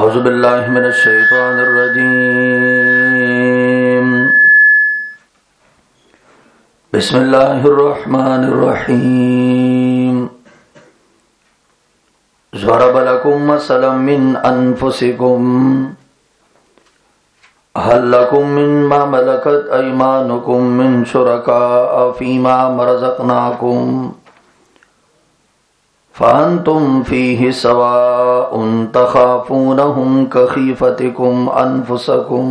औज़ु बिल्लाहि मिनश शैतानिर रजीम। बिस्मिल्लाहिर रहमानिर रहीम। ज़रब लकुम मसलन मिन अनफुसिकुम हल लकुम मिम्मा मलकत अयमानुकुम मिन शुरकाअ फीमा रज़क़नाकुम फ़अंतुम फ़ीहि सवाउन तख़ाफ़ूनहुम कख़ीफ़तिकुम अनफ़ुसकुम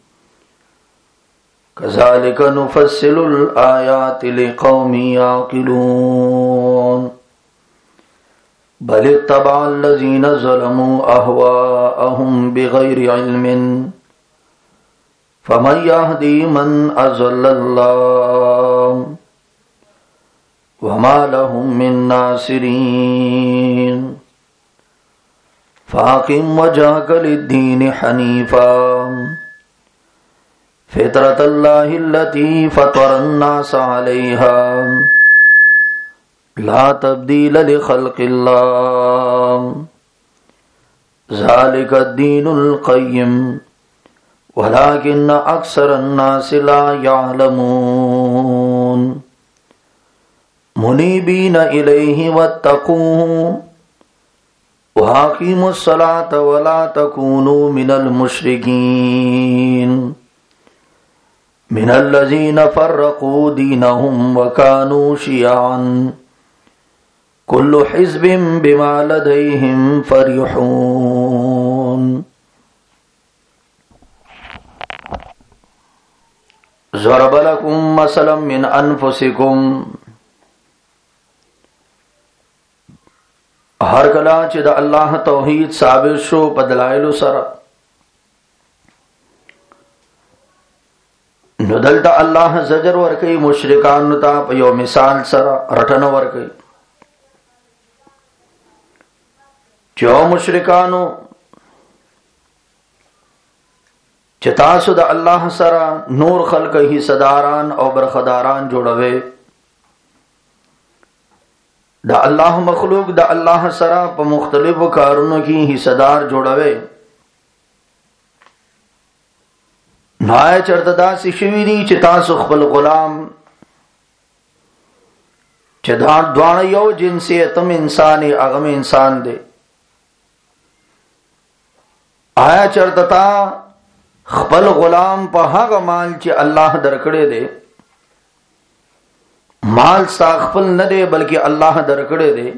कज़ालिक नुफ़स्सिलुल आयाति लिक़ौमिन याक़िलून। बल इत्तबअल्लज़ीन ज़लमू अहवाअहुम बिग़ैरि इल्मिन फ़मन यहदी मन अज़ल्लल्लाहु वमा लहुम मिन नासिरीन। फ़ाक़िम वजहक लिद्दीन हनीफ़ा फ़ितरतल्लाहि अल्लती फ़तरन्नास अलैहा ला तब्दील लिख़ल्क़िल्लाह ज़ालिकद्दीनुल क़य्यिम वलाकिन्न अक्सरन्नासि ला यअलमून। मुनीबीन इलैहि वत्तक़ूहु वअक़ीमुस्सलात वला तकूनू मिनल मुश्रिकीन मिनल्लज़ीन फ़र्रक़ू दीनहुम वकानू शियअन कुल्लु हिज़्बिन बिमा लदैहिम फ़रिहून। ज़रब लकुम मसलन मिन अनफुसिकुम। हर कला च द अल्लाह तौहीद साबित शो पदलाइलु सर नुदल्टा अल्लाह जजर वर्कई मुश्रिकान ता पयो मिसाल सर रटन वर्कई जो मुश्रिकानो चितासु द अल्लाह सरा नूर खल्क ही सदारान और बरखदारान जोड़वे द अल्लाह मखलूक द अल्लाह सरा प मुख्तलिफ कारुनों की हिस्सेदार जोड़वे नाय चरतदा सिशवीरी चिता सुखबल गुलाम चिदा द्वाणयो जिनसे तुम इंसान अगम इंसान दे आया चरतता खबल गुलाम पहाग माल च अल्लाह दरकड़े दे माल साखफल न दे बल्कि अल्लाह दरकड़े दे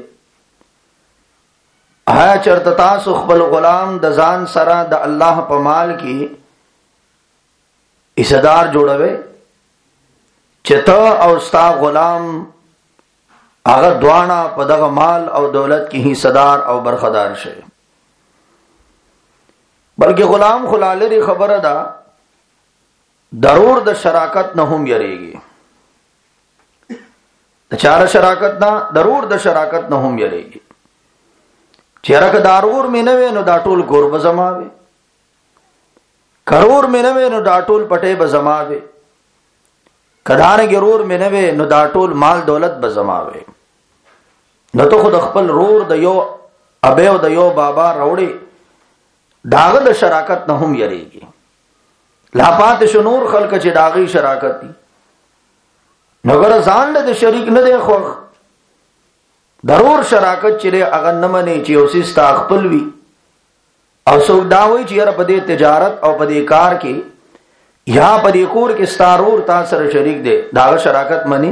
आया चरतता सुखबल गुलाम दजान सरा द अल्लाह पमाल की हिस्सेदार जोड़वे चित औस्ता गुलाम आगा द्वाना पदग माल और दौलत की हिस्सेदार और बरखदार शे बल्कि गुलाम खुलाले खबर दा दरूर द शराकत न हम यरेगी चार शराकत ना दरूर द शराकत न हम यरेगी चेरक दारूर मिनवे नु दाटूल गोर बजमावे करूर मिनवे नु दाटूल पटे बजमावे कदान गिरूर मिनवे नु दाटूल माल दौलत बजमावे न तो खुद अखपल रूर दयो अबेव दयो बाबा रौड़े दागद शराकत न हम यरेगी लापात शनूर खल्क च दागी शराकत नगर जान दे शरीक न दे खो दरूर शराकत चिरे अगर न मने चियोसी स्ताखपलवी और सौदावी चियर पदे तिजारत और पदे कार के यहां पदे कोर के स्तारूर तासर शरीक दे दाग शराकत मनी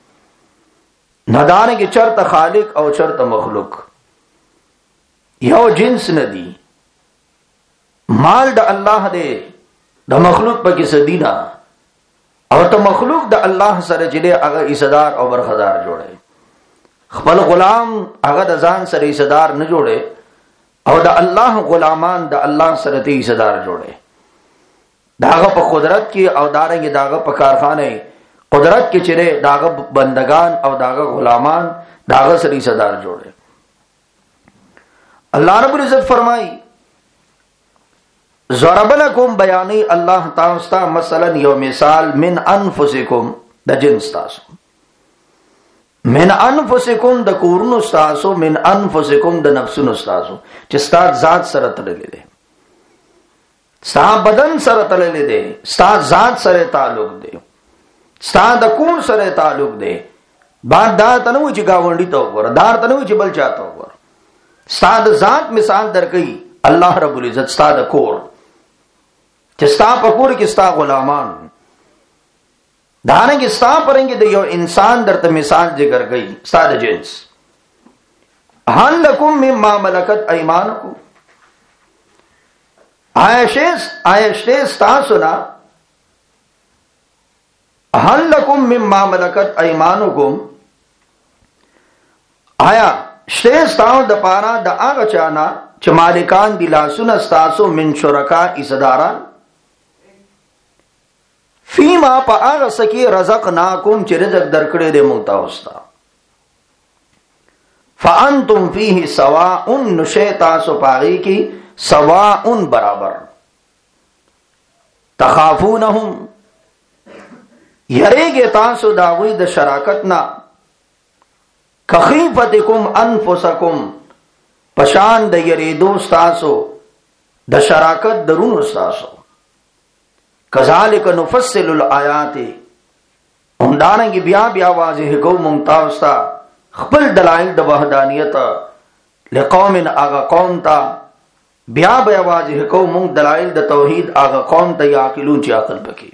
नदान के चरत खालिक और चरत मखलूक यो जिन्स नदी माल द अल्लाह दे द मखलूक पर किस दीना और तो मखलूक द अल्लाह सर जिले अगर इसदार और बरखदार जोड़े खपल गुलाम अगर दजान सर इसदार न जोड़े और द अल्लाह गुलामान द अल्लाह सरती इसदार जोड़े दाग पर कुदरत की और दारेंगे दाग पर कारखाने कुदरत के चिरे दाग बंदगान और दाग गुलामान दाग सर इसदार जोड़े। अल्लाह रब्बुल इज्जत फरमाई ज़रब लकुम बयानी अल्लाह तास्ता मसलन यो मिसाल मिन अनफुसिकुम द जिन्स तासु मिन अनफुसिकुम द कूरुन तासु मिन अनफुसिकुम द नफ्सुन तासु चिस्ता जात सरत ले ستا بدن سره تړلې دی، ستا ذات سره تعلق دی، ستا د کور سره تعلق دی. بعد دا تنو چې گاونډي ته وګوره، دا تنو چې بل چاته وګوره. ستا د ذات مثال درکې الله رب العزت، ستا د کور چې ستا په کور کې ستا غلامان، دانه کې ستا پرنګ د یو انسان درته مثال ذکر کړي، ستا د جنس. هل لکم مما ملکت ایمانکم، آیشته ستاسو نا، هل لکم مما ملکت ایمانکم، آیا شته ستاسو د پارا د هغه چانا چې مالکان دي لاسونه ستاسو، من شرکا ایصداران، فیما پا آغا سکی رزقناکم چی رزق درکڑے دے مونتاوستا، فانتم فیہ سواءن نشیطاسو پاغی کی سواءن برابر، تخافونہم یرے گے تاسو داوی د شراکتنا، کخیفتکم انفسکم پشان د یریدو ستاسو د شراکت درونو ستاسو، کذالک نفصل الآیات همدارنگی بیا بیا واضح کو ممتازتا خپل دلائل د وحدانیت لقوم آغا قوم تا، بیا بیا واضح کو مونږ دلائل د توحید آغا قوم تا یعقلون چی عقل پکی.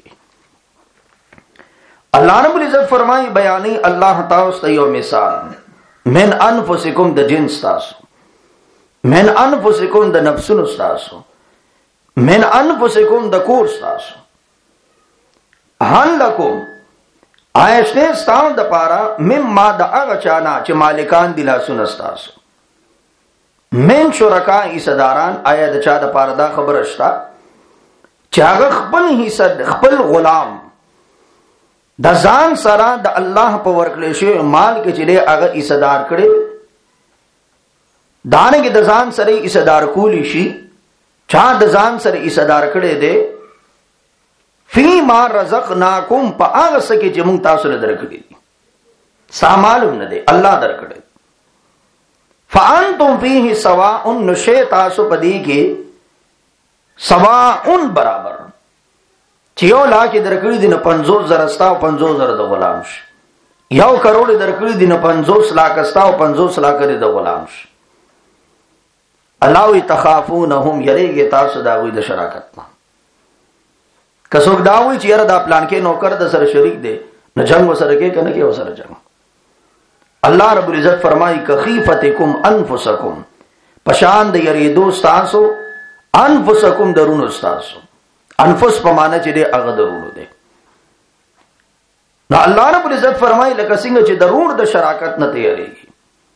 اللہ رب العزت فرمائی بیانی اللہ تاستا یو مثال، من انفسکم د جنس تاسو، من انفسکم د نفسون تاسو، من انفسکم د کور تاسو. هل لکم آیشتے ستاو دا پارا مما دا اغا چانا چه مالکان دلا سنستاسو، من شرکا ایصداران، آیا دا چا دا پارا دا خبرشتا چه اغا خپل حصد خپل غلام دا زان سرا دا اللہ پا ورکلیشو مال کے چلے اغا ایصدار کڑے، دانے کے دا زان سرے ایصدار کولی شی، چا دا زان سرے ایصدار کڑے دے، فی ما رزقناکم پا آغا سکی چی مونگ تاسو نے درکڑی دی، سا معلوم نہ دے اللہ درکڑی. فانتم فیہ سواءن نشے تاسو پدی کے سواءن برابر، چیو لا کی درکڑی دی نا 50,000 استا و 50,000 دا غلامش، یو کروڑ درکڑی دی نا 50 لاکھ استا و 50 لاکھ دا غلامش. اللہ تخافونہم یرے گے تاسو داوی دا شراکتنا، کسوک داوی چی یرا دا پلان کے نوکر دا سر شریک دے نہ جنگ و سر کے کہ نہ کہ و سر جنگ. اللہ رب العزت فرمائی کخیفتکم انفسکم پشاند یری دوستاسو، انفسکم درون استاسو، انفس پمانا چی دے اغا درونو دے. نا اللہ رب العزت فرمائی لکا سنگ چی درون دا شراکت نہ تیارے گی،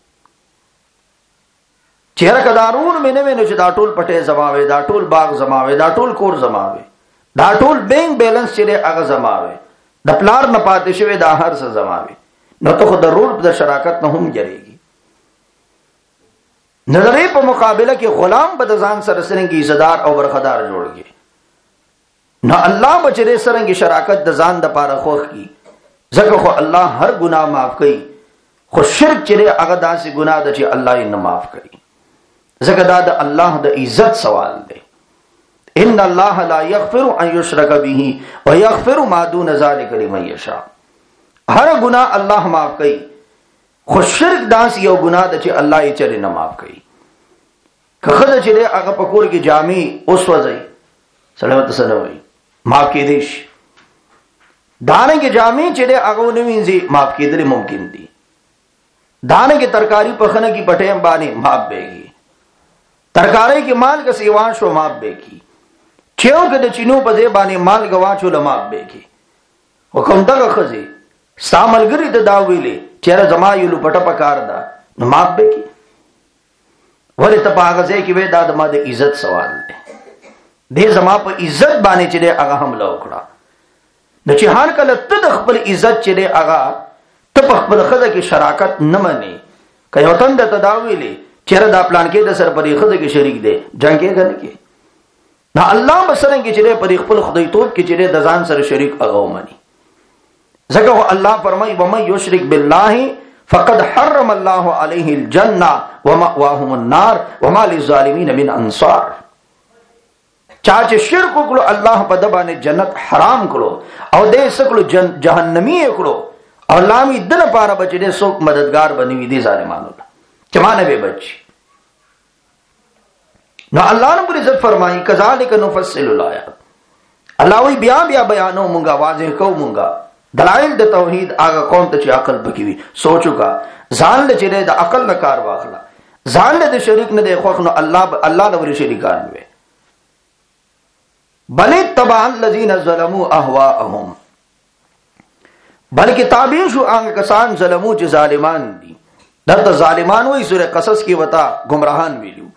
چیرہ کا دارون میں نوے نو چی دا ٹول پٹے زماوے، دا ٹول باغ زماوے، دا ٹول کور زماوے، دا ټول بینک بیلنس چې هغه زماوي، د پلار نه پاتې شوی دا هر څه زماوي، نو ته خو ضرور د شراکت نه هم جریږي. نظرې په مقابله کې غلام به د ځان سره سرنګي عزتدار او برخدار جوړږي، نو الله بچره سرنګي شراکت د ځان د پاره خوخ کی، ځکه خو الله هر ګناه معاف کوي، خو شرک چې هغه داسې ګناه ده چې الله یې نه معاف کوي، ځکه دا د الله د عزت سوال دی. ان اللہ لا یغفر ان یشرک به ویغفر ما دون ذلک لمن یشاء. ہر گناہ اللہ معاف کئی، خو شرک داس یو گناہ د چې الله یې چره نه معاف کئی. که خدای چې هغه پکور کې جامع اوس وځي سلامت سنوي معاف کې دیش، دانه کې جامع چې هغه نوینځي معاف کېدل ممکن دي، دانه کې ترکاری پخنه کې پټه باندې معاف بهږي، ترکاری کې مال کا سیوان شو معاف بهږي، چیو که د چینو په ځای باندې مال گواچو لماف بېږي. حکم دغه ښځې ستا ملګري ته دا ویلې چې یاره زما یو لوپټه پکار ده، نو ماف بېږي. ولې ته په هغه ځای کې وې دا زما د عزت سوال دی، دې زما په عزت باندې چې دی هغه حمله وکړه. نو چې هر کله ته د خپل عزت چې دی هغه ته په خپل ښځه کې شراکت نه منې، که یو تن درته دا ویلې چې یاره دا پلان کې د سر په دې ښځه کې شریک دی، جنګ کېږه نه کې. نا الله بسرنګ چې په خپل خدای توپ کې چې د ځان سره شریک هغه ومني، ځکه الله فرمایي ومن یشرک بالله فقد حرم الله علیه الجنه ومأواهم النار وما للظالمین من انصار. چا چې شرک وکړو الله په د باندې جنت حرام کړو او دې سکلو جهنمی کړو او لامي دنه پاره بچي دې څوک مددگار بنوي دي ظالمانو چې مانه به بچي. نو الله رب العزت فرمایي کذالک نفصل الآیات. الله وی بیا بیا بیانو مونږه واضح کو مونږه دلائل د توحید هغه قوم ته چې عقل پکې وي. سوچو کا ځان له چې د عقل نه کار واخلا ځان له شریک نه دی خوښ نو الله له شریکان وي. بل تبع الذين ظلموا اهواءهم بلکې تابع شو هغه کسان ظلمو چې ظالمان دي. دغه ظالمان وې سورہ قصص کې وتا گمراهان ویلو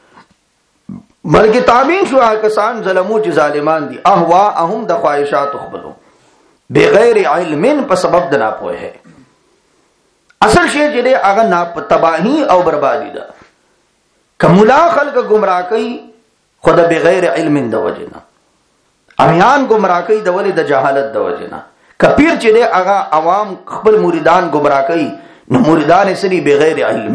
بلکې تابع شو هغه کسان ظلمو چې ظالمان دي اهواءهم د خواهشات خپلو بغیر علم په سبب د ناپوهه. اصل شی چې هغه تباہی او بربادی ده. کملا خلق گمراه کوي خود بغیر علم د وجنه امیان گمراه کوي د ولې د جهالت د وجنه. کپیر چې هغه عوام خپل مریدان گمراه کوي نو مریدان سری بغیر علم.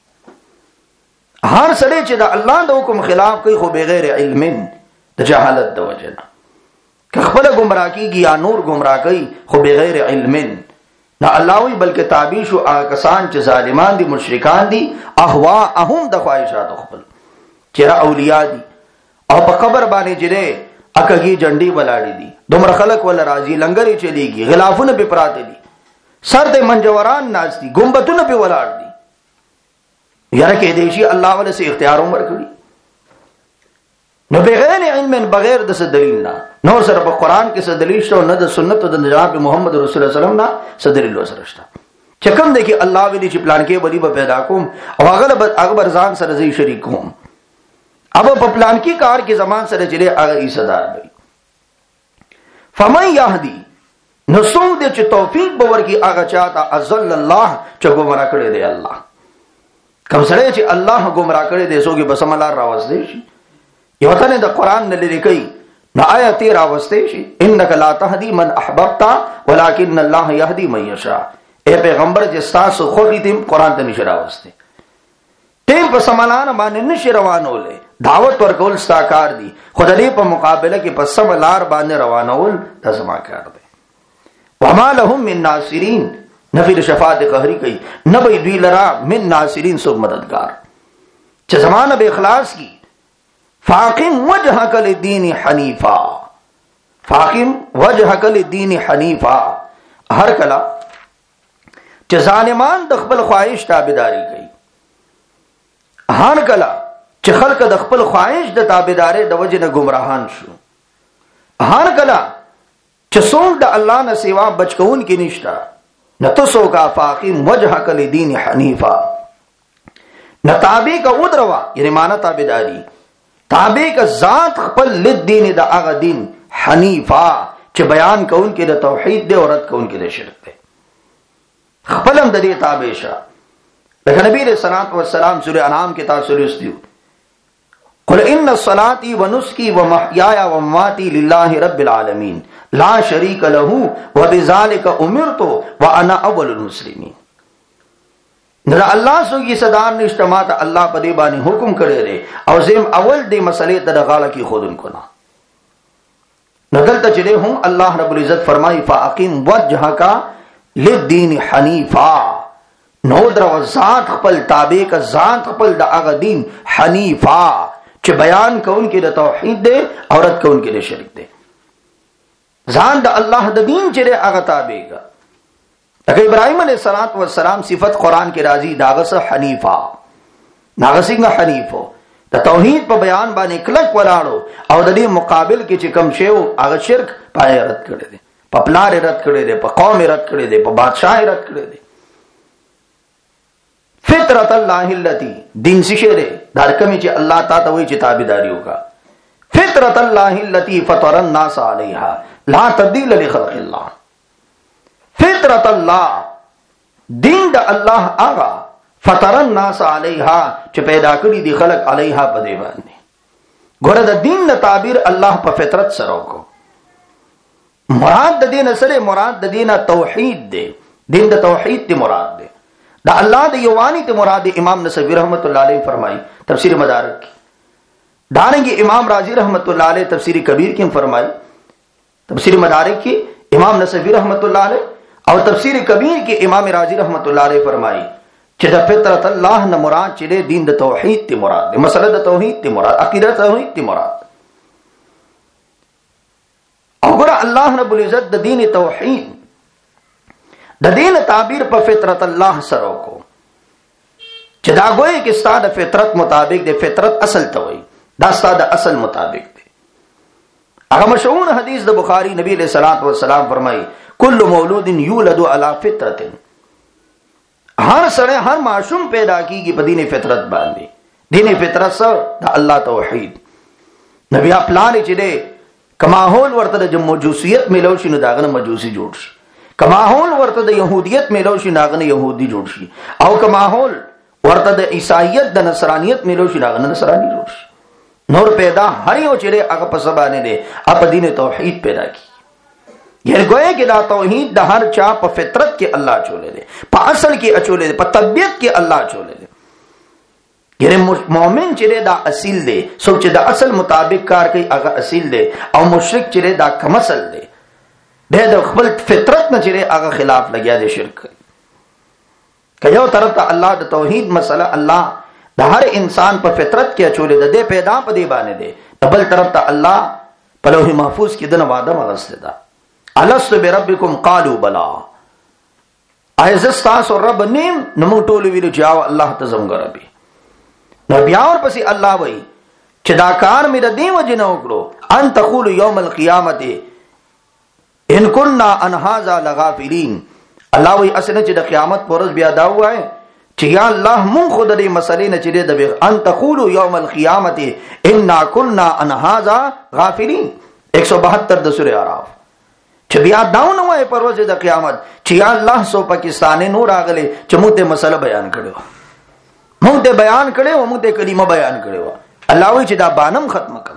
هر سړی چې د الله د حکم خلاف کوي خو بغیر علم د جهالت د وجنه خپل گمراه کیږي یا نور گمراه کوي خو بغیر علم. نه الله وی بلکې تابع شو هغه کسان چې ظالمان دي مشرکان دي اهواءهم د خواهشات خپل چې اولیاء دي او په قبر باندې جره اکګي جنډي ولاړې دي دومره خلق ولا راضي لنګري چليږي غلافونه په پراته دي سر د منجوران ناز دي ګمبتونه په ولاړ دي. یاره کې دیشي الله ول سي اختیار عمر کړی نو بغیر علم بغیر د دلیل نه نو سره په قران کې څه دلیل شته نه د سنت او د جناب محمد رسول الله صلی الله علیه وسلم نه څه دلیل سره شته. چې کوم دی کې الله ویلي چې پلان کې بلی به پیدا کوم او هغه اکبر ځان سره زی شریک کوم اب په پلان کې کار کې زمان سره چلے هغه یې صدر دی. فمن يهدي نو څوک دې چې توفیق باور کې هغه چاته ازل الله چې ګمرا کړی دی الله کوم سره چې الله ګمرا کړی دی څوک به سم الله راوځي شي یو ته د قران نه لري کوي نو آیت راوځي شي انک لا تهدی من احببت ولکن الله يهدي من يشاء. اے پیغمبر چې تاسو خو دې قران ته نشه راوځي تیم په سمانان باندې نشه روانولې دعوت ورکول ساکار دي خدای په مقابله کې په سم لار باندې روانول د زما کار دی. وما لهم من ناصرین نفی شفاعت قهری کوي نبی دوی لرا من ناصرین سو مددگار چې زمانه به اخلاص کی. فاقم وجهک للدین حنیفا فاقم وجهک للدین حنیفا. هر کله چې ظالمان د خپل خواهش تابعداري کوي هر کله چې خلق د خپل خواهش د تابعداري د وجه نه گمراهان شو هر کله چې څوک د الله نه سیوا بچکون کې نشتا نتسو کا فاقم وجهک للدین حنیفا نتابع کا ودروا یعنی معنا تابعداري تابع کا ذات خپل للدین د هغه دین حنیفا چې بیان کون کې د توحید دی او رد کون کې د شرک دی خپلم د دې تابع شه. لکه نبی رسول الله والسلام سورہ انعام کې تاسو لوستیو قل ان صلاتي ونسكي ومحياي ومماتي لله رب العالمين لا شريك له وبذلك امرت وانا اول المسلمين. نو الله سو کی صدا نشتمات الله په دې باندې حکم کړی دی او زم اول دې مسلې ته غاړه کې خودن کو نه نقل ته چلے هم الله رب العزت فرمای فاقم وجهک للدین حنیفا. نو درو ذات خپل تابع کا ذات خپل د هغه دین حنیفا چې بیان کون کې د توحید دی او رد کون کې د شرک دی. ځان د الله د دین چې هغه تابع کا لکه ابراهیم علیه السلام صفت قران کې راځي داغه سه حنیفا ناغسینګ حنیفو د توحید په بیان باندې کلک ولاړو او د دې مقابل کې چې کم شی او هغه شرک پای رد کړی دی په پلار رد کړی دی په قوم رد کړی دی په بادشاہ رد کړی دی. فطرت الله التي دین څه دی دا کوم چې الله تعالی وایي چې تابعداري وکا فطرت الله التي فطر الناس عليها لا تبديل لخلق الله. فطرت الله دین د الله هغه فطر الناس عليها چې پیدا کړی دي خلق علیها په دی باندې. ګوره د دین د تعبیر الله په فطرت سره وکړو. مراد د دین سره مراد د دین توحید دی دین د توحید دی مراد دی دا الله د یوانی ته مراد امام نصفی رحمت الله علیه فرمایي تفسیر مدارک دارنگی امام رازی رحمت اللہ علیہ تفسیر کبیر کی فرمائی، تفسیر مدارک کی امام نصفی رحمت اللہ علیہ اور تفسیر کبیر کی امام رازی رحمت اللہ علیہ فرمائی کہ دا فطرت اللہ نہ مراد چلے دین دا توحید تی مراد، مسئلہ دا توحید تی مراد، عقیدہ توحید تی مراد. اور گرہ اللہ رب العزت دا دین توحید دا دین تعبیر پا فطرت اللہ سرو کو چدا گوئے کہ ستا دا فطرت مطابق دے، فطرت اصل توئی دا ستا دا اصل مطابق دے. اگر مشہور حدیث دا بخاری نبی علیہ الصلوۃ والسلام فرمائی کل مولود یولد علی فطرت، ہر سڑے ہر معصوم پیدا کی گی پا دین فطرت باندے. دین فطرت سر دا اللہ توحید. نبی اپلانے چلے کماحول ورطا دا مجوسیت ملوشی نو داغن مجوسی جوڑ شی، کماحول ورطا دا یہودیت ملوشی ناغن یہودی جوڑ شی، او کماحول ورطا دا عیسائیت دا نصرانیت ملوشی ناغن نصرانی جوڑ شی. نور پیدا ہریو چلے اگا پسبانے دے اپا دین توحید پیدا کی. یہ گوئے کہ دا توحید دا ہر چاہ پا فطرت کے اللہ چولے دے، پا اصل کی اچولے دے، پا طبیعت کے اللہ چولے دے. یہ مومن چلے دا اصیل دے، سوچے دا اصل مطابق کار کئی اگا اصیل دے، او مشرک چلے دا کمسل دے، بے دا خبل فطرت نہ چلے اگا خلاف لگیا دے شرک. کہ یو طرف تا اللہ دا توحید مسئلہ اللہ دا ہر انسان پا فطرت کے اچولے دے، دے پیدا پا دے بانے دے، بل طرف تا اللہ پا لوح محفوظ کی دن وعدہ مغسط دا الست بربکم قالوا بلا، ایزستاس اور رب نیم نمو ٹولو ویلو جاو اللہ تزم گربی. نبیاور پسی اللہ وی چداکار میرا دیم جنہو کرو ان تقول یوم القیامت ان کننا انہازا لغافلین. اللہ وی اسنا چدا قیامت پورز بیادا ہوا ہے چی یا اللہ من خود دی مسئلے نچدے دبی ان تقول یوم القیامت انا کننا انہازا غافلین. 172 دا سورہ اعراف. چھ بیا داؤن ہوئے پروز دا قیامت چھ یا اللہ سو پاکستانی نور آگلے چھ موتے مسئلہ بیان کرے ہو، موتے بیان کرے ہو، موتے کلمہ بیان کرے ہو. اللہ ہوئی چھ دا بانم ختم کم.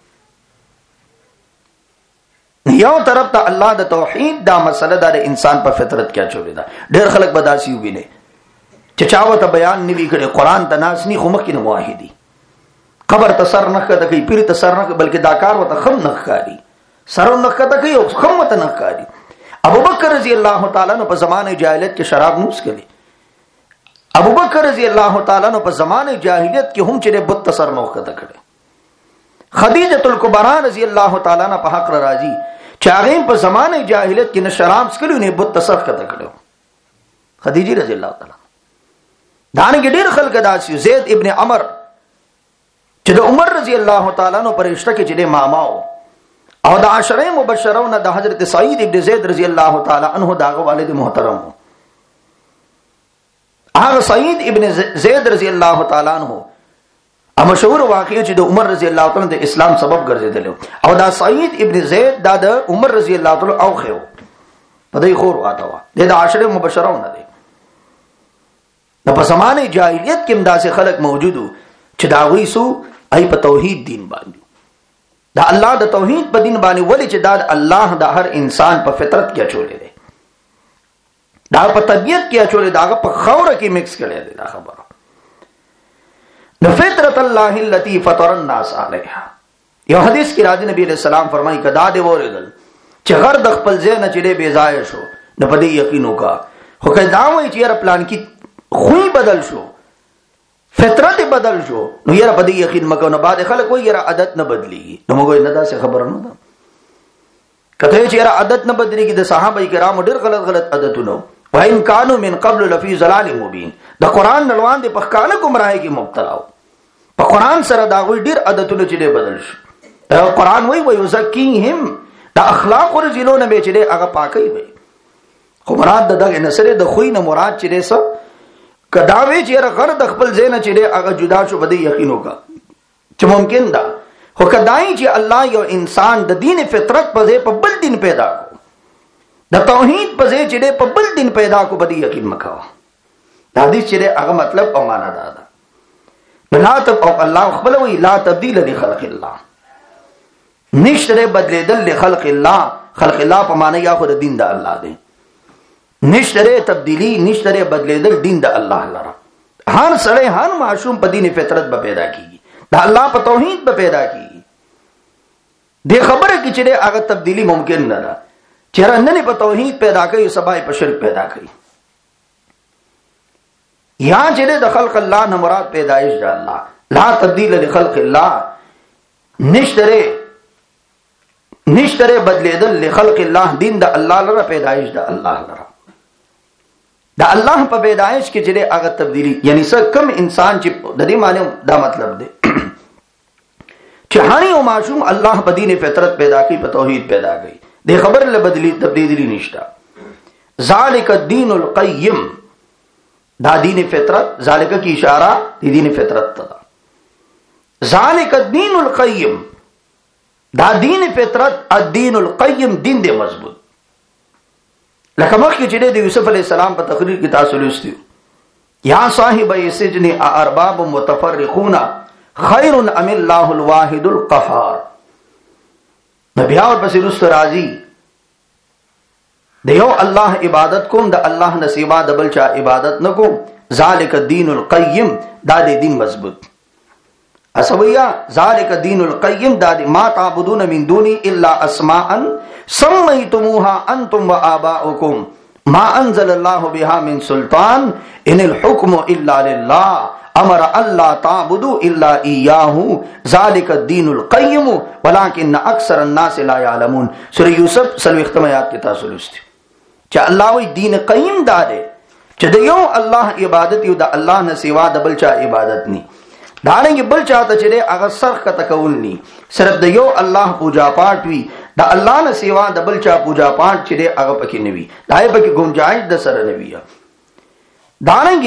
یو طرف تا اللہ دا توحید دا مسئلہ دا انسان پا فطرت کیا چولے دا. دیر خلق بداسیو بھی نے چھ چاوہ تا بیان نوی کرے قرآن تا ناس نی خمکی نمواہی دی، قبر تا سر نخ کتا کئی، پیر تا سر نخ بلکہ داکار و تا خم نخ کاری، سرو نخکتا کئی خمت نخکاری. ابو بکر رضی اللہ تعالیٰ نو پا زمان جاہلیت کے شراب نوس کلی. ابو بکر رضی اللہ تعالیٰ نو پا زمان جاہلیت کے ہم چلے بت سر نوخکتا کڑے. خدیجۃ الکبریٰ رضی اللہ تعالیٰ نا پا حق راضی چاغیم پا زمان جاہلیت کے نشراب سکلی انہیں بت سر کتا کڑے. خدیجی رضی اللہ تعالیٰ دانگی دیر خلق داسی زید ابن عمر چلے عمر رضی اللہ تعالیٰ نو پر اشتہ کے چلے ماماؤ او دا عشرہ مبشرون دا حضرت سعید ابن زید رضی اللہ تعالی عنہ دا والد محترم ہو. آغا سعید ابن زید رضی اللہ تعالی عنہ مشہور واقعی چی دا عمر رضی اللہ تعالی عنہ دا اسلام سبب گرزے دلے او دا سعید ابن زید دا عمر رضی اللہ تعالی عنہ اوخے ہو پدائی خور آتا ہوا دے دا عشرہ مبشرون دے. نا پس زمان جاہلیت کم دا سے خلق موجود ہو چی دا غیسو ای پا توحید دین باندی دا اللہ دا توحید پا دین بانی ولی چی دا اللہ دا ہر انسان پا فطرت کیا چولے دے، دا پا طبیعت کیا چولے دا پا خور کی مکس کرے دے. دا خبر فطرت اللہ اللتی فطر الناس علیہا. یہ حدیث کی راجی نبی علیہ السلام فرمائی کہ دا دے وورے دل چی غر دخپل زین چلے بیزائے شو نپدی یقینو کا خو کہ داوئی چی یار پلان کی خوی بدل شو، فطرت بدل شو، نو یرا پدی یقین مکو. نو بعد خلق کوئی یرا عادت نہ بدلی، نو مگو ندا سے خبر نہ دا کتے چ یرا عادت نہ بدلی کی د صحابہ کرام ډیر غلط عادتونو وان کانوا من قبل لفی ضلال مبین. دا قران نلوان دے پخکانه گمراہی کی مبتلا ہو. په قران سره دا وی ډیر عادتونو چ بدل شو. قران وی وی یزکیهم دا اخلاق ورزلون به چ هغه پاکی وی. خو مراد دغه نسره د خوینه مراد چ دې سب کداوی چیر غر د خپل زینه چره هغه جدا شو بده یقینو کا چې ممکن دا خو کدائی چې الله یو انسان د دین فطرت په ځای په بل دین پیدا کو، د توحید په ځای چې په بل دین پیدا کو بده یقین مکا. دا حدیث چې هغه مطلب او معنا دا ده لا تب او الله خپل وی لا تبدیل لخلق الله، نشته بدلیدل لخلق الله. خلق الله په معنی یا خو د دین د الله دی، نشتره تبدیلی نشتره بدلیدل دین دا اللہ لرا. ہر سڑے ہر معصوم پا دین فطرت با پیدا کی دا الله په توحید به پیدا کی دې خبره کې چې هغه تبدیلی ممکن نه ده چې رنه په توحید پیدا کوي سبا په شرک پیدا کوي یا چې د خلق الله نه مراد پیدایش د الله لا تبدیل لخلق الله نشتره بدلیدل لخلق الله دین د الله لپاره پیدایش د الله لپاره د الله په پیدایش کې چې هغه تبدیلی یعنی څه کم انسان چې د دې معنی دا مطلب دی چې هاني او معصوم الله په دین فطرت پیدا کی په توحید پیدا کی د خبر له بدلی تبدیلی نشتا ذالک الدین القیم دا دین فطرت ذالک کی اشارہ دی دین فطرت تا ذالک الدین القیم دا دین فطرت الدین القیم دین دے مضبوط لکه مخکې چې د یوسف علی السلام په تقریر کې تاسو لوستیو یا صاحب السجن ارباب متفرقون خیر ام الله الواحد القهار نبی اور پس رست راضی دیو الله عبادت کوم د الله نصیبا د بل چا عبادت نکوم ذالک الدین القیم دا د دین مضبوط اسویا ذالک الدین القیم دا ما تعبدون من دونی الا اسماء سمیتموها انتم وآباؤکم ما انزل الله بها من سلطان ان الحكم الا لله امر اللہ تعبدوا الا ایاہ ذالک الدین القیم ولکن اکثر الناس لا یعلمون سورہ یوسف سلوی ختم آیات کی تاسو لوستي چې الله وی دین قیم داره چې د یو الله عبادت یو د الله نه سوا د بل چا عبادت ني دانګ بل چاته چې هغه سرخ کته کول ني صرف د یو الله پوجا پاٹ وی د الله نه سوا د بل چا پوجا پاٹ چې هغه پکې نوي دای پکې گنجائش د سره نوي دانګ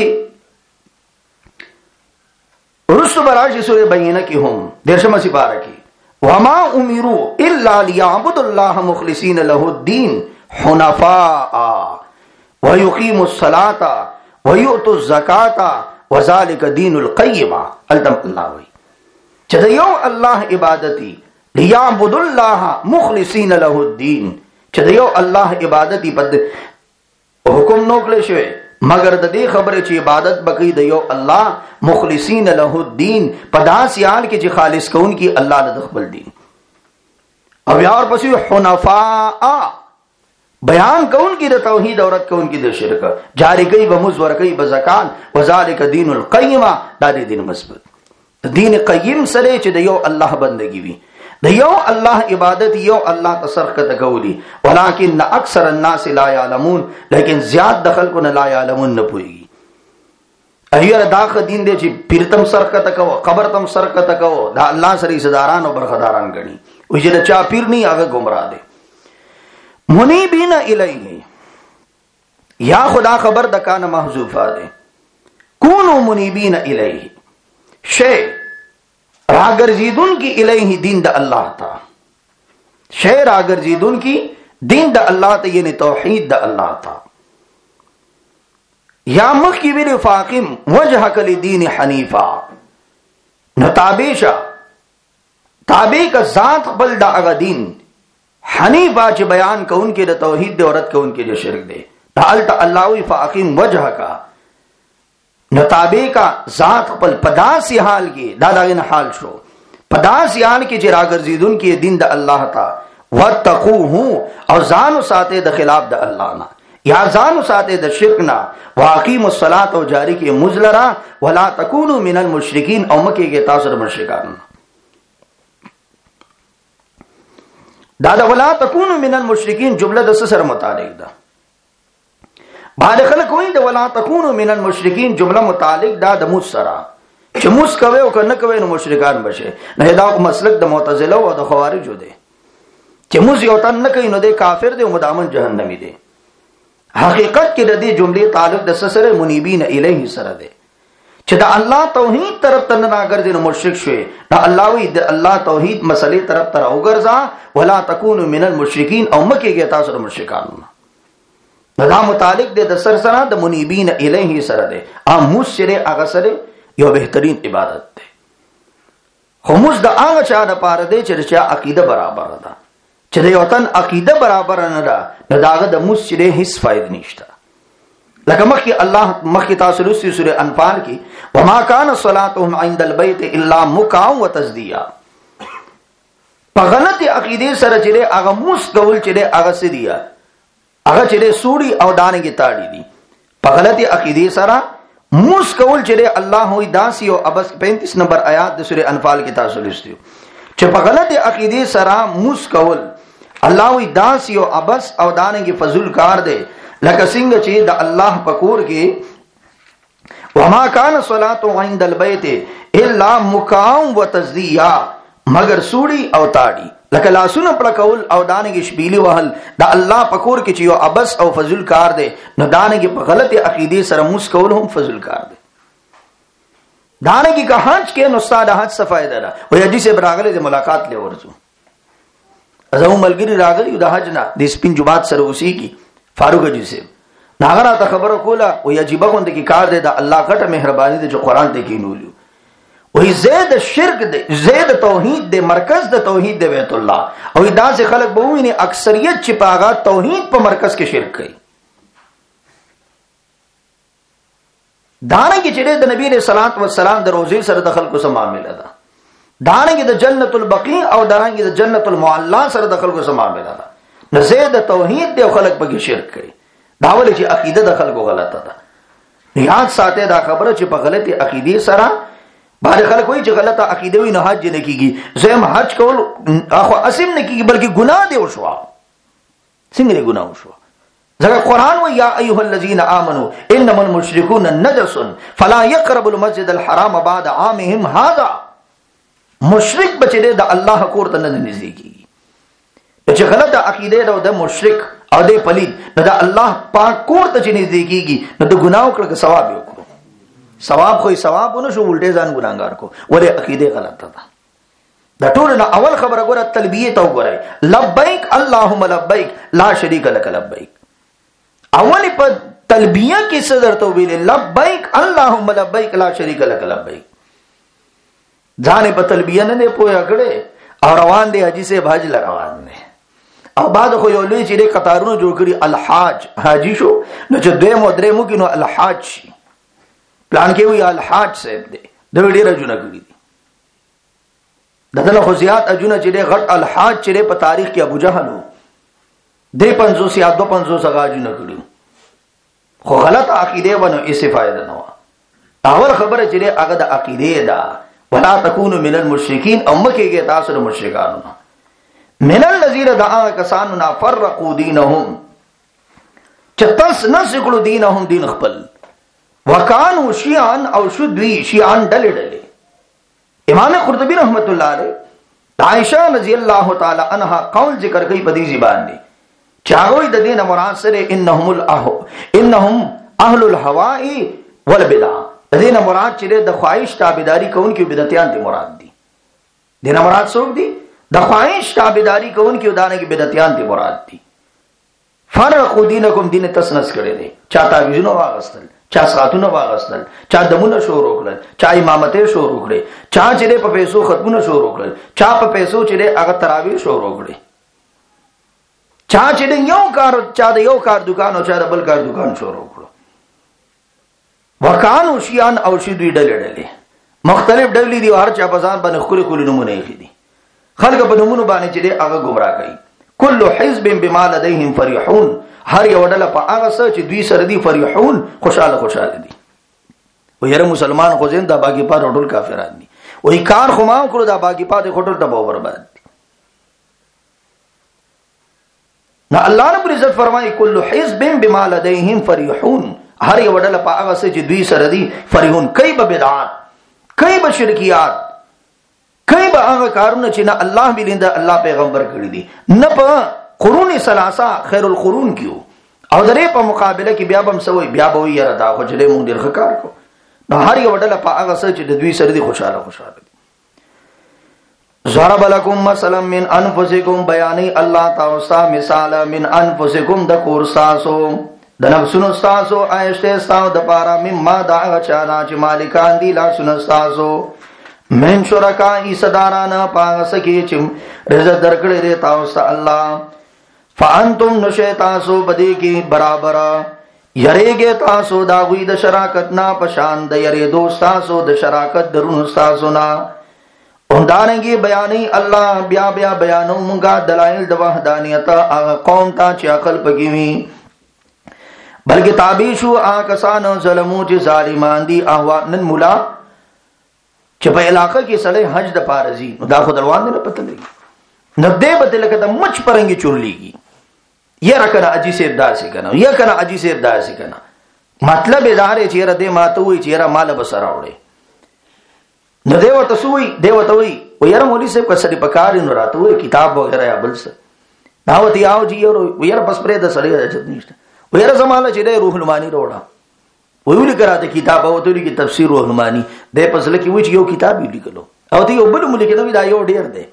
رسو براشی سورہ بینہ کی هم درشم سپارہ کی وما امروا الا ليعبدوا الله مخلصین له الدین حنفاء ويقيموا الصلاة ويؤتوا الزکاة وذلك دین القیم التم اللہ وی چہ یو اللہ عبادتی لیعبدوا الله مخلصین له الدین چہ یو اللہ عبادتی پد حکم نوکلے شوئے مگر د دې خبره چې عبادت بقی د یو الله مخلصین له الدین پداس یال کې چې خالص کون کی الله د خپل دین او یار پسې حنفاء بیان کون کی د توحید اورت کون کی د شرک جاری کوي به مزور کوي به زکات وذالک دین القیم دا د دین مضبوط دین قیم سره چې د یو الله بندگی وي د یو الله عبادت یو الله تصرف کته کولی ولکن اکثر الناس لا يعلمون لیکن زیاد دخل کو لا يعلمون نه پويږي ایر داخ دین دې چې پیرتم سر کته کو قبر تم سر کته کو دا الله سره صداران او برخداران غني او چې چا پیر نه هغه گمراه دي منیبین الیه یا خدا خبر د کان محذوفه ده کونوا منیبین الیه شی راگرزیدون کی الیہ دین دا اللہ تا شے راگرزیدون کی دین دا اللہ تا یعنی توحید دا اللہ تا یا مخ کی بیر فاقم وجہک لدین حنیفا نتابیشا تابع کا ذات بل دا اگا دین حنیفا چی بیان کا ان کے دا توحید دے ورد کا ان کے جو شرک دے دا علتا اللہوی فاقم وجہکا نتابع کا ذات پل پداسی حال کی داداغین حال شو پداسی حال کی چرا گرزیدن کی دین دا اللہ تا واتقوہو او زانو ساتے دا خلاف دا اللہ نا یا زانو ساتے دا شرکنا واقیم الصلاة او جاری کی مزلرا ولا تکونو من المشرکین او مکے کے تاثر مشرکان دادا ولا تکونو من المشرکین جملہ دا سسر متعلق دا بعد خلق ہوئی دا ولا تکونو من المشرکین جملہ متعلق دا دا موس سرا چه موس کوئے او که نکوئے نو مشرکان بشے نہ دا مسلک دا معتزلہ و دا خوارجو دے چه موس یوتن نکوئے نو دے کافر دے و مدامن جہنمی دے حقیقت کی دا دی جملی تعلق دا سسر منیبین الیہ سر دے چه دا اللہ توحید طرف تننا گردے نو مشرک شوئے دا اللہ وی دا اللہ توحید مسئلے طرف تر او گرزا ولا تکونو من المشرکین او مکے گیا تاثر مشرکان دا متعلق دے دا سرسرہ دا منیبین الیہ سر دے موس سرے آغا سرے یو بہترین عبادت دے خموس دا آغا چاہ دا پار دے چرا چاہ عقیدہ برابر دا چرا یو تن عقیدہ برابر ندا دا آغا دا موس سرے حس فائد نیشتا لکہ مخی اللہ مخی تاثلوسی سورہ انفال کی وما كان صلاتهم عند البيت الا مكاء وتصديا. په غلط عقیده سره چې هغه موس کول چې هغه سدیا هغه چې سوړي او دانګي تاړي دي. په غلط عقیده سره موس کول چې الله وي داسي او ابس 35 نمبر آیات د سورې انفال کې تاسو لستیو چې په غلط عقیده سره موس کول الله وي داسي او ابس او دانګي فضل کار دی لکه څنګه چې د الله پکور کې وما كان صلاته عند البيت الا مكاء وتصديا مگر سوړي او تاړي لکه لاسونه پړکول او دانګي شبيلي وهل د الله پکور کې چې یو ابس او فضل کار دی نو دانګي په غلط عقیده سره موس کول هم فضل کار دی. دانګي که حج کې نو استاد حج څه فائدہ ده وای حج سے براغله د ملاقات له ورځو ازو ملګری راغلی د حج نه د سپین جمعات سره اوسې کی فاروق حج سے ناغرا ته خبره کوله وای عجیب غوند کی کار دی د الله غټه مهرباني دی چې قران ته کینولو وای زید شرک دی زید توحید دی مرکز د توحید دی بیت الله او دا سے خلق به ویني اکثریت چې پاغا توحید په مرکز کې شرک کوي. دانګي چې د نبی رسول الله والسلام د روزي سره د خلکو سره معاملې ده. دانګي د جنت البقیع او دانګي د جنت المعلا سره د خلکو سره معاملې ده. نو زید توحید دی او خلق په کې شرک کوي. داول چې عقیده د خلکو غلطه ده. یاد ساته دا خبره چې په غلطي عقیده سره باندې خلک وایي چې غلطه عقیده وي نه حج نه کیږي. زم حج کول اخو اسیم نه کیږي بلکې ګناه دی وشو. څنګه ګناه وشو؟ ځکه قران وایي یا ایها الذین آمنوا انما المشركون نجس فلا يقربوا المسجد الحرام بعد عامهم هذا. مشرک بچی د الله کور ته نه نږدې کیږي. چې غلطه عقیده ده د مشرک او د پلید نو د الله پاک کور ته چې نږدې کیږي نو د ګناو کړه ثواب یې وکړو. ثواب خو ثواب ونه شو ولټه ځان ګناګار کو ولې عقیده غلطه ده. د ټول نه اول خبره ګوره تلبیه تو ګوره لبیک اللهم لبیک لا شریک لک لبیک. اول په تلبیه کې صدر تو ویل لبیک اللهم لبیک لا شریک لک لبیک. ځان په تلبیه نه پوهه کړي او روان دي حجي سے حج ل روان دي او بعد خو یو لوی چې قطارونو جوړ کړي الحاج حاجی شو نو چې دوی مو درې مو کې نو الحاج شي پلان کې وی الحاج صاحب دی د ډېر اجونه کړی دي دغه خو زیات اجونه چې غټ الحاج چې په تاریخ کې ابو جهل دی 500 یا 250 اجونه کړی خو غلط عقیده ونه ایسه فائدہ نه و. اول خبره چې هغه د عقیده ده ولا تکونوا من المشرکین او مکه کې تاسو د مشرکانو من الذين دعا کساننا فرقوا دینهم چتس نسکلو دینهم دین خپل وکانو شیعان او شدوی شیعان ڈلے ڈلے. امام قرطبی رحمت اللہ علیہ عائشہ رضی اللہ تعالی عنہ قول ذکر کئی بدی زبان دی چاہوئی د دین مراد سره انهم اهل الهواء والبدع. دین مراد چې د خواهش تابعداري کوونکي بدعتيان دي مراد دي. دین مراد څوک دي؟ د خواهش تابعداري کوونکي ودانګي بدعتيان دي مراد دي. فرقوا دینکم دین تسنس کړي دي. چا تعویذونه واغستل چا ساتونه واغستل چا دمونه شروع کړل چا امامته شروع کړي چا چې په پیسو ختمونه شروع کړل چا په پیسو چې هغه تراویح شروع کړي چا چې یو کار چا د یو کار دکان او چا د بل کار دکان شروع کړو. وکانو شیان او شیدوی ډلې ډلې مختلف ډلې دي هر چا په ځان باندې خوري خوري نمونه یې دي. خلک په نمونه باندې چې هغه گمراه کوي. کل حزب بما لديهم فرحون. هر یو ډله په هغه څه چې دوی سره دي فرحون خوشاله خوشاله دي. ويره مسلمان خو زنده باقی پات ټول کافران دي. وای کار خو ما کړو دا باقی پات ټول ته برباد دي. نو الله رب عزت فرمایي کل حزب بما لديهم فرحون. هر یو ډله په هغه څه چې دوی سره دي فرحون کوي به بدعات کوي به شرکیات کوي به هغه کارونه چې نه الله بلنده الله پیغمبر کړی دي نه په قرون ثلاثه خیر القرون کیو او درې په مقابله کې بیا بم سوي بیا به یې را خو چې موږ ډیر ښه کار کو. نو هر یو ډله په هغه څه چې د دوی سره دي خوشاله خوشاله دي. ضرب لكم مثلا من انفسكم بیانی الله تعالی مثال من انفسكم د کور ساسو د نفسونو تاسو عائشته تاسو د پارا مما دا چانا چې مالکان دي لا سن تاسو من شرکا ای صدارانا پاس کی چې رزق درکړې دي تاسو الله فانتم نشیتاسو بدی کی برابر یریږي تاسو دا غوی د شراکت نه پشان د یری دوستاسو د شراکت درونو تاسو نه. اندانګي بیانې الله بیا بیا بیانو مونږه دلایل د وحدانیت هغه قوم ته چې عقل پکې وي، بلکې تابع شو آکسانو ظلمو چې ظالمان دي. احوانن مولا چې په علاقه کې سړی حج د پارزي نو دا خو دروان نه پته لګي، نو دې به لکه د مچ پرنګي چورليږي، یا رکنه اجي سیر داسي کنه یا کنه اجي سیر داسي کنه. مطلب ادارې چې را دې ماته وي چې را مال بسره وړي، نو دیو ته وي و یاره مولوی صاحب کسړي پکار نو راته وي کتاب وغیرہ یا بل څه داوتی آو جی و یاره بس پرې د سړی راځت نشته. و یاره زماله چې روح المانی وروړه ویل کراته کتاب او ته کې تفسیر روح المانی د پسله کې و چې یو کتاب لیکلو او ته یو بل ملک نو دا یو ډیر دی.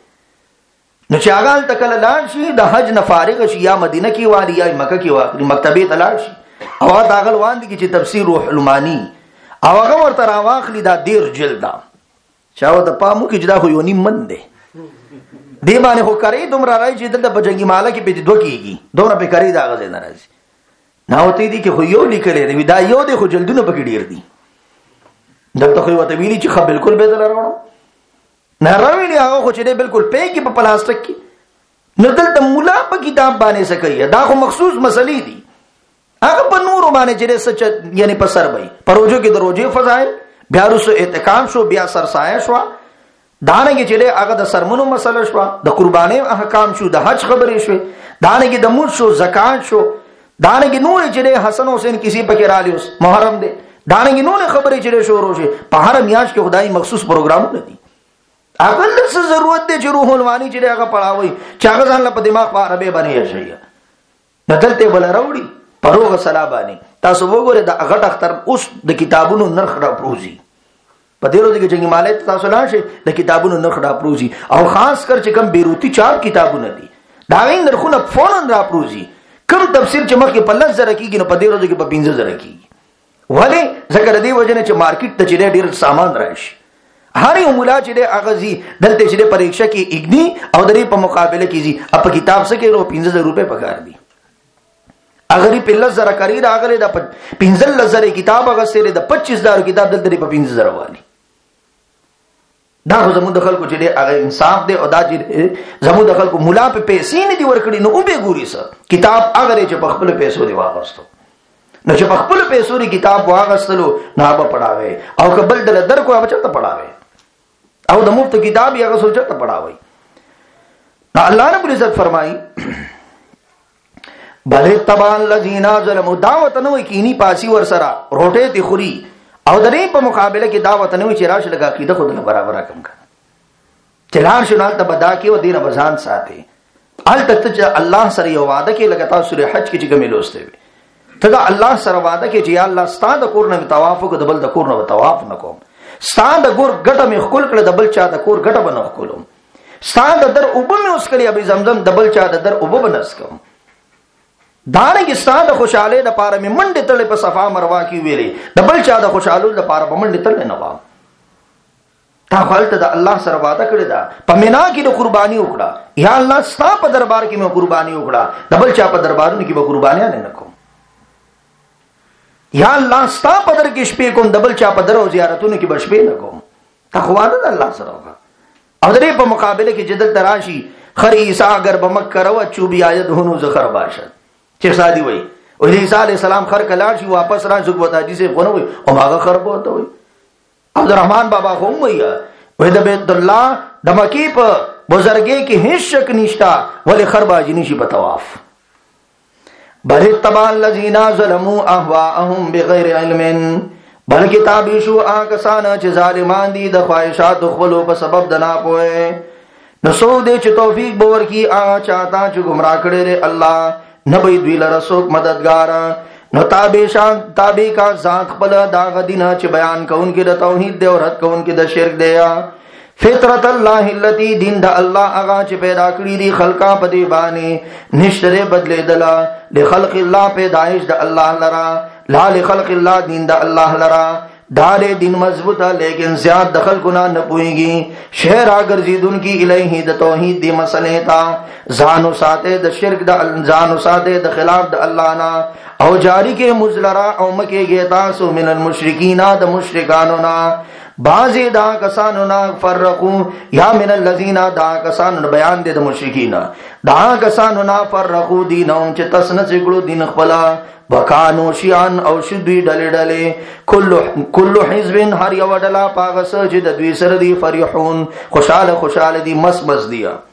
نو چې هغه تکل لاړ شي د حج نه فارغ شي یا مدینه کې والی یا مکه کې والی مکتبه تلاړ شي او هغه وان دي چې تفسیر روح المانی او هغه ورته راواخلی دا ډیر جلدا چاو د پامو کې جدا خو یو نیم من دی دی باندې خو کوي دومره راځي چې دلته بجنګي مالا کې په دوه کېږي دومره به کوي دا غزه ناراضي نه وته دي کې خو یو لیکلې دی دا یو دی خو جلدونه پکې ډیر دي دلته خو وته ویلي چې خو بالکل به دل راوړو نه راوړي هغه خو چې بالکل په کې په پلاستیک کې نه دلته مولا په کتاب باندې سکي دا خو مخصوص مسلې دي هغه په نور باندې چې سچ یعنی په سر وي پروجو کې دروځي فضائل بیا رسو اعتکام شو بیا سرسایه شو دانګي چې هغه د سرمنو مسله شو د قرباني احکام شو د حج خبرې شو دانګي د مول شو زکات شو دانګي نور چې حسن حسین کسی پکې را لیوس محرم دي دانګي نور خبرې چې شروع شي په هر میاش کې خدای مخصوص پروګرام نه دي هغه څه ضرورت دی چې روح المانی چې هغه پڑھاوي چې هغه ځان له په دماغ په عربي باندې شي بدلته بل راوړي پروغه سلامانی تاسو وګوره د غټ اختر اوس د کتابونو نرخ را پروزي په دې ورځ کې چې مالې تاسو لاشه د کتابونو نرخ را پروزي او خاص کر چې کم بیروتی چار کتابونه دي دا غي نرخونه فورن را پروزي کم تفسیر چې مخکې په 10,000 کېږي نو په دې ورځ کې په 15,000 کېږي ولی ځکه دې وجنه چې مارکیټ ته چې ډېر سامان راشي هر یو مولا چې اغزي دلته چې پریکشا کې اګني او درې په مقابله کېږي اپ کتاب څخه کې 15,000 روپے پکار دي اگر په 10,000 کاری راغله د 15,000 کتاب هغه سره د 25,000 کتاب دلته په 15,000 والی دا زموږ د خلکو چې هغه انصاف دی او دا چې زموږ د خلکو مولا په پیسې نه دی ورکړي نو او به ګوري سر کتاب هغه چې په خپل پیسو دی واغستو نو چې په خپل پیسو دی کتاب واغستلو نه به پڑھاوي او قبل دل در کو بچته پڑھاوي او د مفت کتاب یې هغه سوچته پڑھاوي نو الله رب العزت فرمایي بل تبع الذين ظلموا دعوت نو کینی پاسی ور سرا روټه تی خوري او درې په مقابله کې دعوت نو چې راشه لگا کیده خود نه برابر کم کړه چلار شنال ته بدا کې و دینه بزان ساتي ال تک چې الله سره یو وعده کې لګتا سورې حج کې چې کومې لوسته وي ته الله سره وعده کې چې یا الله ستاسو د کور نه طواف کو د بل د کور نه طواف نکوم ستاسو د کور ګټه مې خپل کړه د بل چا د کور ګټه بنه خپلوم ستاسو د در اوب مې اوس کړی ابي زمزم د بل چا د در اوب بنس کوم دانګي ستاسو خوشاله د پاره مې منډه تل په صفا مروه کې ویلې د بل چا د خوشالو د پاره په منډه تل نه وام تا خپلته د الله سره وعده کړی دا په مینا کې د قرباني وکړه یا الله ستاسو په دربار کې مې قرباني وکړه د بل چا په دربارونو کې به قرباني نه کوم یا الله ستاسو په در کې شپې کوم د بل چا په درو زیارتونو کې به شپې نه کوم تا خو وعده د الله سره وکړه او درې په مقابله کې جدل تراشي خری عیسی اگر بمکه رو چوبی آیت هونو زخر باشد چې سادي وای او عیسی علی السلام خر کلاړ شي واپس را ځو وتا دي سه غنو وي او ماغه خراب وته وي عبدالرحمن بابا خو وای وای د بیت الله د مکی په بزرګي کې هیڅ شک نشتا ولې خرباجی نشي په طواف بل تبع الذين ظلموا اهواهم بغیر علم بلکې تابع شو آکسان چې ظالمان دي د خواهشات خپلو په سبب د نه پوهه نو سو دې چې توفیق باور کی آ چاته چې گمراه کړي الله نبی دوی لرسوک مددگار نو تابع کا ذات خپل دا غدینا چې بیان کون کې د توحید دی او رد کون کې د شرک دی فطرت الله التي دین د الله هغه چې پیدا کړی دی خلقا په دی باندې نشتره بدلې دلا لخلق الله پیدائش د الله لرا لا لخلق الله دین د الله لرا دار دین مضبوطه لیکن زیاد دخل کنا نه پويږي شهر اگر زیدون کی الیه د توحید دی مسئله تا ځانو ساته د شرک د ځانو ساته د خلاف د الله نا او جاری کې مزلرا او مکه کې تاسو من المشرکین د مشرکانو نا بعضی دا کسانو نا فرقو یا من الذین دا کسانو بیان دي د مشرکین دا کسانو نا فرقو دینهم چې تسنه چګړو دین خپل وکانو شیان او شدوی ډلې ډلې کل حزب هر یو ډله پاغه چې د دوی سره دی فرحون خوشاله دي مسبس دي